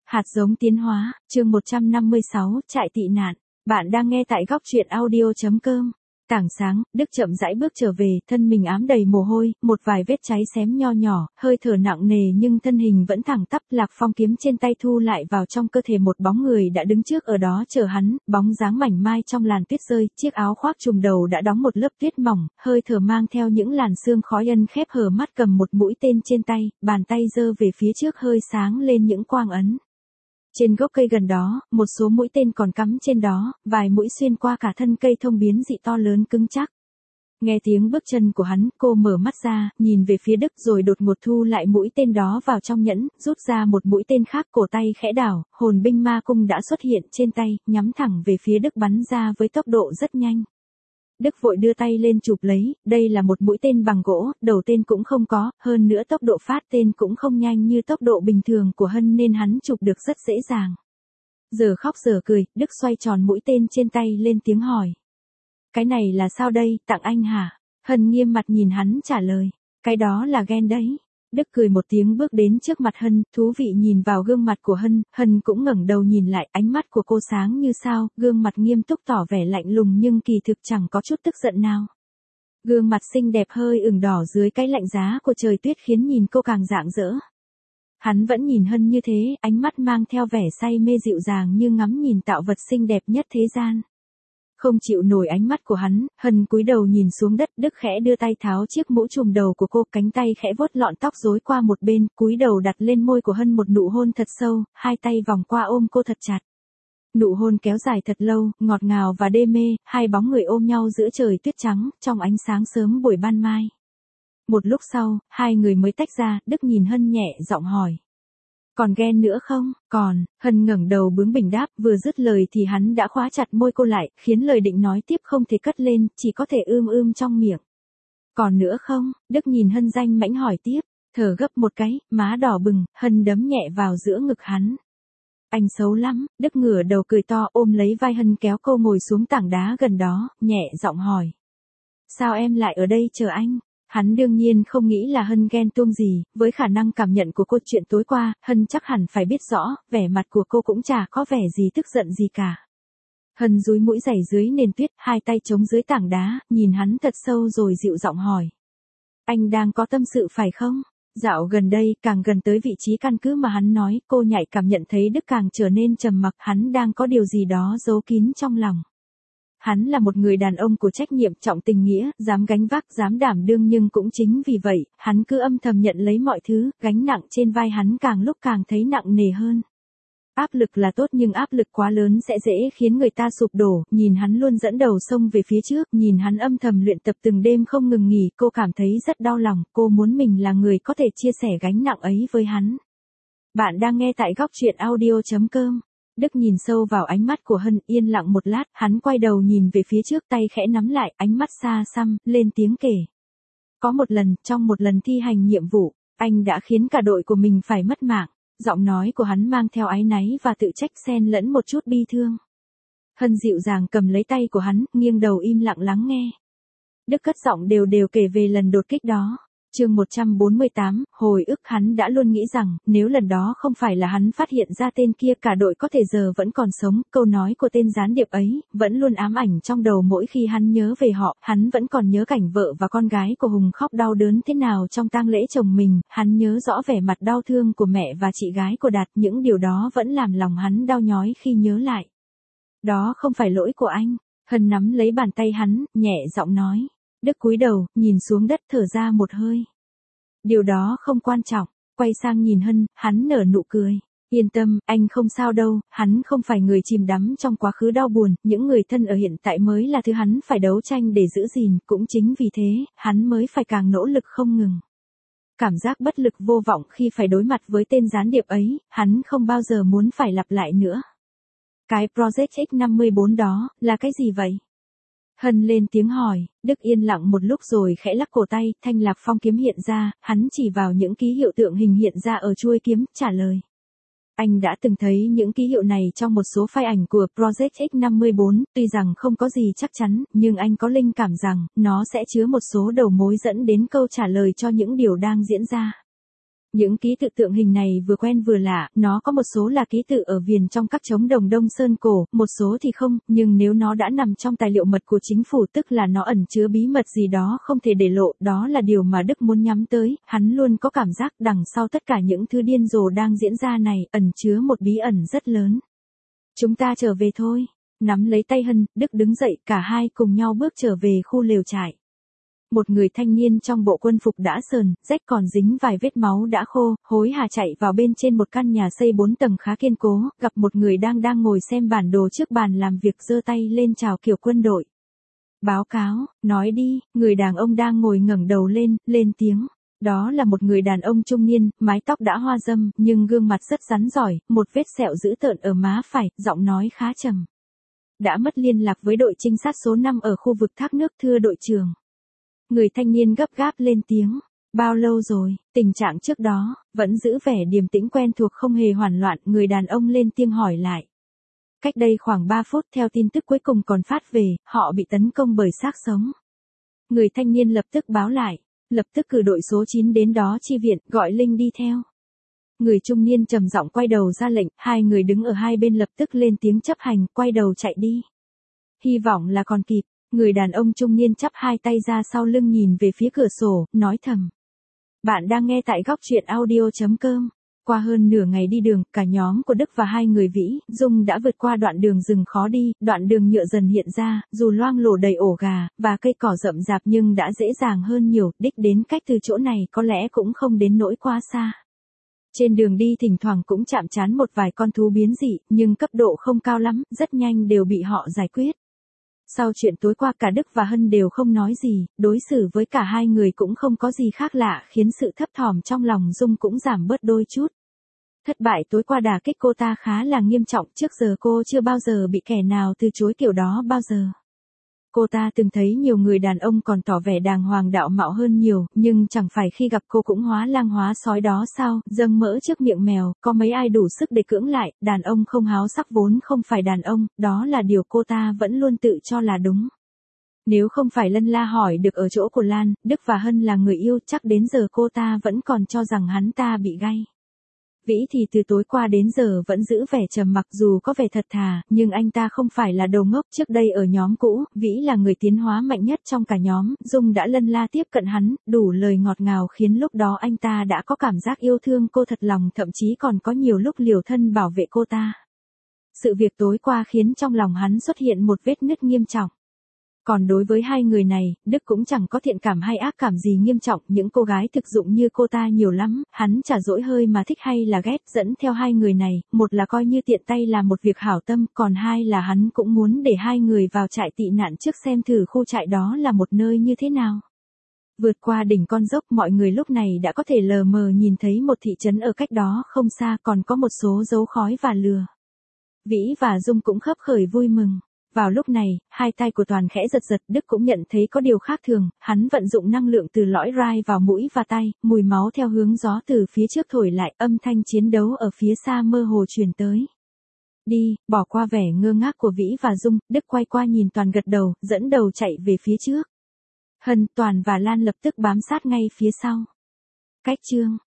Hạt giống tiến hóa, chương 156, trại tị nạn. Bạn đang nghe tại góc truyện audio.com. Tảng sáng, Đức chậm rãi bước trở về, thân mình ám đầy mồ hôi, một vài vết cháy xém nho nhỏ, hơi thở nặng nề nhưng thân hình vẫn thẳng tắp. Lạc Phong kiếm trên tay thu lại vào trong cơ thể, một bóng người đã đứng trước ở đó chờ hắn, bóng dáng mảnh mai trong làn tuyết rơi, chiếc áo khoác trùm đầu đã đóng một lớp tuyết mỏng, hơi thở mang theo những làn sương khói ân khép hờ mắt, cầm một mũi tên trên tay, bàn tay giơ về phía trước hơi sáng lên những quang ấn. Trên gốc cây gần đó, một số mũi tên còn cắm trên đó, vài mũi xuyên qua cả thân cây thông biến dị to lớn cứng chắc. Nghe tiếng bước chân của hắn, cô mở mắt ra, nhìn về phía Đức rồi đột ngột thu lại mũi tên đó vào trong nhẫn, rút ra một mũi tên khác, cổ tay khẽ đảo, hồn binh ma cung đã xuất hiện trên tay, nhắm thẳng về phía Đức bắn ra với tốc độ rất nhanh. Đức vội đưa tay lên chụp lấy, đây là một mũi tên bằng gỗ, đầu tên cũng không có, hơn nữa tốc độ phát tên cũng không nhanh như tốc độ bình thường của Hân nên hắn chụp được rất dễ dàng. Giờ khóc giờ cười, Đức xoay tròn mũi tên trên tay lên tiếng hỏi. Cái này là sao đây, tặng anh hả? Hân nghiêm mặt nhìn hắn trả lời. Cái đó là ghen đấy. Đức cười một tiếng bước đến trước mặt Hân, thú vị nhìn vào gương mặt của Hân, Hân cũng ngẩng đầu nhìn lại, ánh mắt của cô sáng như sao, gương mặt nghiêm túc tỏ vẻ lạnh lùng nhưng kỳ thực chẳng có chút tức giận nào. Gương mặt xinh đẹp hơi ửng đỏ dưới cái lạnh giá của trời tuyết khiến nhìn cô càng rạng rỡ. Hắn vẫn nhìn Hân như thế, ánh mắt mang theo vẻ say mê dịu dàng như ngắm nhìn tạo vật xinh đẹp nhất thế gian. Không chịu nổi ánh mắt của hắn, Hân cúi đầu nhìn xuống đất, Đức khẽ đưa tay tháo chiếc mũ trùm đầu của cô, cánh tay khẽ vuốt lọn tóc rối qua một bên, cúi đầu đặt lên môi của Hân một nụ hôn thật sâu, hai tay vòng qua ôm cô thật chặt. Nụ hôn kéo dài thật lâu, ngọt ngào và đê mê, hai bóng người ôm nhau giữa trời tuyết trắng, trong ánh sáng sớm buổi ban mai. Một lúc sau, hai người mới tách ra, Đức nhìn Hân nhẹ giọng hỏi. Còn ghen nữa không? Còn, Hân ngẩng đầu bướng bỉnh đáp, vừa dứt lời thì hắn đã khóa chặt môi cô lại, khiến lời định nói tiếp không thể cất lên, chỉ có thể trong miệng. Còn nữa không? Đức nhìn Hân danh mãnh hỏi tiếp, thở gấp một cái, má đỏ bừng, Hân đấm nhẹ vào giữa ngực hắn. Anh xấu lắm, Đức ngửa đầu cười to ôm lấy vai Hân kéo cô ngồi xuống tảng đá gần đó, nhẹ giọng hỏi. Sao em lại ở đây chờ anh? Hắn đương nhiên không nghĩ là Hân ghen tuông gì, với khả năng cảm nhận của cô chuyện tối qua, Hân chắc hẳn phải biết rõ, vẻ mặt của cô cũng chả có vẻ gì tức giận gì cả. Hân dúi mũi giày dưới nền tuyết, hai tay chống dưới tảng đá, nhìn hắn thật sâu rồi dịu giọng hỏi. Anh đang có tâm sự phải không? Dạo gần đây, càng gần tới vị trí căn cứ mà hắn nói, cô nhạy cảm nhận thấy Đức càng trở nên trầm mặc, hắn đang có điều gì đó giấu kín trong lòng. Hắn là một người đàn ông của trách nhiệm, trọng tình nghĩa, dám gánh vác, dám đảm đương nhưng cũng chính vì vậy, hắn cứ âm thầm nhận lấy mọi thứ, gánh nặng trên vai hắn càng lúc càng thấy nặng nề hơn. Áp lực là tốt nhưng áp lực quá lớn sẽ dễ khiến người ta sụp đổ, nhìn hắn luôn dẫn đầu xông về phía trước, nhìn hắn âm thầm luyện tập từng đêm không ngừng nghỉ, cô cảm thấy rất đau lòng, cô muốn mình là người có thể chia sẻ gánh nặng ấy với hắn. Bạn đang nghe tại góc truyện audio.com. Đức nhìn sâu vào ánh mắt của Hân, yên lặng một lát, hắn quay đầu nhìn về phía trước, tay khẽ nắm lại, ánh mắt xa xăm, lên tiếng kể. Có một lần, trong một lần thi hành nhiệm vụ, anh đã khiến cả đội của mình phải mất mạng. Giọng nói của hắn mang theo áy náy và tự trách xen lẫn một chút bi thương. Hân dịu dàng cầm lấy tay của hắn, nghiêng đầu im lặng lắng nghe. Đức cất giọng đều đều kể về lần đột kích đó. Chương 148, hồi ức. Hắn đã luôn nghĩ rằng, nếu lần đó không phải là hắn phát hiện ra tên kia, cả đội có thể giờ vẫn còn sống. Câu nói của tên gián điệp ấy, vẫn luôn ám ảnh trong đầu mỗi khi hắn nhớ về họ. Hắn vẫn còn nhớ cảnh vợ và con gái của Hùng khóc đau đớn thế nào trong tang lễ chồng mình. Hắn nhớ rõ vẻ mặt đau thương của mẹ và chị gái của Đạt. Những điều đó vẫn làm lòng hắn đau nhói khi nhớ lại. Đó không phải lỗi của anh. Hân nắm lấy bàn tay hắn, nhẹ giọng nói. Đức cúi đầu, nhìn xuống đất, thở ra một hơi. Điều đó không quan trọng. Quay sang nhìn Hân, hắn nở nụ cười. Yên tâm, anh không sao đâu, hắn không phải người chìm đắm trong quá khứ đau buồn, những người thân ở hiện tại mới là thứ hắn phải đấu tranh để giữ gìn, cũng chính vì thế, hắn mới phải càng nỗ lực không ngừng. Cảm giác bất lực vô vọng khi phải đối mặt với tên gián điệp ấy, hắn không bao giờ muốn phải lặp lại nữa. Cái Project X54 đó, là cái gì vậy? Hân lên tiếng hỏi, Đức yên lặng một lúc rồi khẽ lắc cổ tay, thanh Lạc Phong kiếm hiện ra, hắn chỉ vào những ký hiệu tượng hình hiện ra ở chuôi kiếm, trả lời. Anh đã từng thấy những ký hiệu này trong một số file ảnh của Project X54, tuy rằng không có gì chắc chắn, nhưng anh có linh cảm rằng, nó sẽ chứa một số đầu mối dẫn đến câu trả lời cho những điều đang diễn ra. Những ký tự tượng hình này vừa quen vừa lạ, nó có một số là ký tự ở viền trong các trống đồng Đông Sơn cổ, một số thì không, nhưng nếu nó đã nằm trong tài liệu mật của chính phủ tức là nó ẩn chứa bí mật gì đó không thể để lộ, đó là điều mà Đức muốn nhắm tới, hắn luôn có cảm giác đằng sau tất cả những thứ điên rồ đang diễn ra này, ẩn chứa một bí ẩn rất lớn. Chúng ta trở về thôi. Nắm lấy tay Hân, Đức đứng dậy, cả hai cùng nhau bước trở về khu lều trại. Một người thanh niên trong bộ quân phục đã sờn, rách còn dính vài vết máu đã khô, hối hả chạy vào bên trên một căn nhà xây 4 tầng khá kiên cố, gặp một người đang ngồi xem bản đồ trước bàn làm việc giơ tay lên chào kiểu quân đội. Báo cáo, nói đi, người đàn ông đang ngồi ngẩng đầu lên tiếng. Đó là một người đàn ông trung niên, mái tóc đã hoa râm, nhưng gương mặt rất rắn giỏi, một vết sẹo dữ tợn ở má phải, giọng nói khá trầm. Đã mất liên lạc với đội trinh sát số 5 ở khu vực thác nước thưa đội trưởng. Người thanh niên gấp gáp lên tiếng. Bao lâu rồi, tình trạng trước đó, vẫn giữ vẻ điềm tĩnh quen thuộc không hề hoảng loạn, người đàn ông lên tiếng hỏi lại. Cách đây khoảng 3 phút theo tin tức cuối cùng còn phát về, họ bị tấn công bởi xác sống. Người thanh niên lập tức báo lại, lập tức cử đội số 9 đến đó chi viện, gọi Linh đi theo. Người trung niên trầm giọng quay đầu ra lệnh, hai người đứng ở hai bên lập tức lên tiếng chấp hành, quay đầu chạy đi. Hy vọng là còn kịp. Người đàn ông trung niên chắp hai tay ra sau lưng nhìn về phía cửa sổ, nói thầm. Bạn đang nghe tại góc truyện audio.com. Qua hơn nửa ngày đi đường, cả nhóm của Đức và hai người Vĩ, Dung đã vượt qua đoạn đường rừng khó đi, đoạn đường nhựa dần hiện ra, dù loang lổ đầy ổ gà, và cây cỏ rậm rạp nhưng đã dễ dàng hơn nhiều, đích đến cách từ chỗ này có lẽ cũng không đến nỗi quá xa. Trên đường đi thỉnh thoảng cũng chạm trán một vài con thú biến dị, nhưng cấp độ không cao lắm, rất nhanh đều bị họ giải quyết. Sau chuyện tối qua cả Đức và Hân đều không nói gì, đối xử với cả hai người cũng không có gì khác lạ khiến sự thấp thỏm trong lòng Dung cũng giảm bớt đôi chút. Thất bại tối qua đả kích cô ta khá là nghiêm trọng, trước giờ cô chưa bao giờ bị kẻ nào từ chối kiểu đó bao giờ. Cô ta từng thấy nhiều người đàn ông còn tỏ vẻ đàng hoàng đạo mạo hơn nhiều, nhưng chẳng phải khi gặp cô cũng hóa lang hóa sói đó sao, dâng mỡ trước miệng mèo, có mấy ai đủ sức để cưỡng lại, đàn ông không háo sắc vốn không phải đàn ông, đó là điều cô ta vẫn luôn tự cho là đúng. Nếu không phải Lân La hỏi được ở chỗ của Lan, Đức và Hân là người yêu, chắc đến giờ cô ta vẫn còn cho rằng hắn ta bị gay. Vĩ thì từ tối qua đến giờ vẫn giữ vẻ trầm mặc dù có vẻ thật thà, nhưng anh ta không phải là đồ ngốc. Trước đây ở nhóm cũ, Vĩ là người tiến hóa mạnh nhất trong cả nhóm, Dung đã Lân La tiếp cận hắn, đủ lời ngọt ngào khiến lúc đó anh ta đã có cảm giác yêu thương cô thật lòng, thậm chí còn có nhiều lúc liều thân bảo vệ cô ta. Sự việc tối qua khiến trong lòng hắn xuất hiện một vết nứt nghiêm trọng. Còn đối với hai người này, Đức cũng chẳng có thiện cảm hay ác cảm gì nghiêm trọng, những cô gái thực dụng như cô ta nhiều lắm, hắn chả dỗi hơi mà thích hay là ghét, dẫn theo hai người này, một là coi như tiện tay làm một việc hảo tâm, còn hai là hắn cũng muốn để hai người vào trại tị nạn trước xem thử khu trại đó là một nơi như thế nào. Vượt qua đỉnh con dốc, mọi người lúc này đã có thể lờ mờ nhìn thấy một thị trấn ở cách đó không xa, còn có một số dấu khói và lửa. Vĩ và Dung cũng khấp khởi vui mừng. Vào lúc này, hai tay của Toàn khẽ giật giật, Đức cũng nhận thấy có điều khác thường, hắn vận dụng năng lượng từ lõi rai vào mũi và tay, mùi máu theo hướng gió từ phía trước thổi lại, âm thanh chiến đấu ở phía xa mơ hồ truyền tới. Đi, bỏ qua vẻ ngơ ngác của Vĩ và Dung, Đức quay qua nhìn Toàn gật đầu, dẫn đầu chạy về phía trước. Hân, Toàn và Lan lập tức bám sát ngay phía sau. Cách chương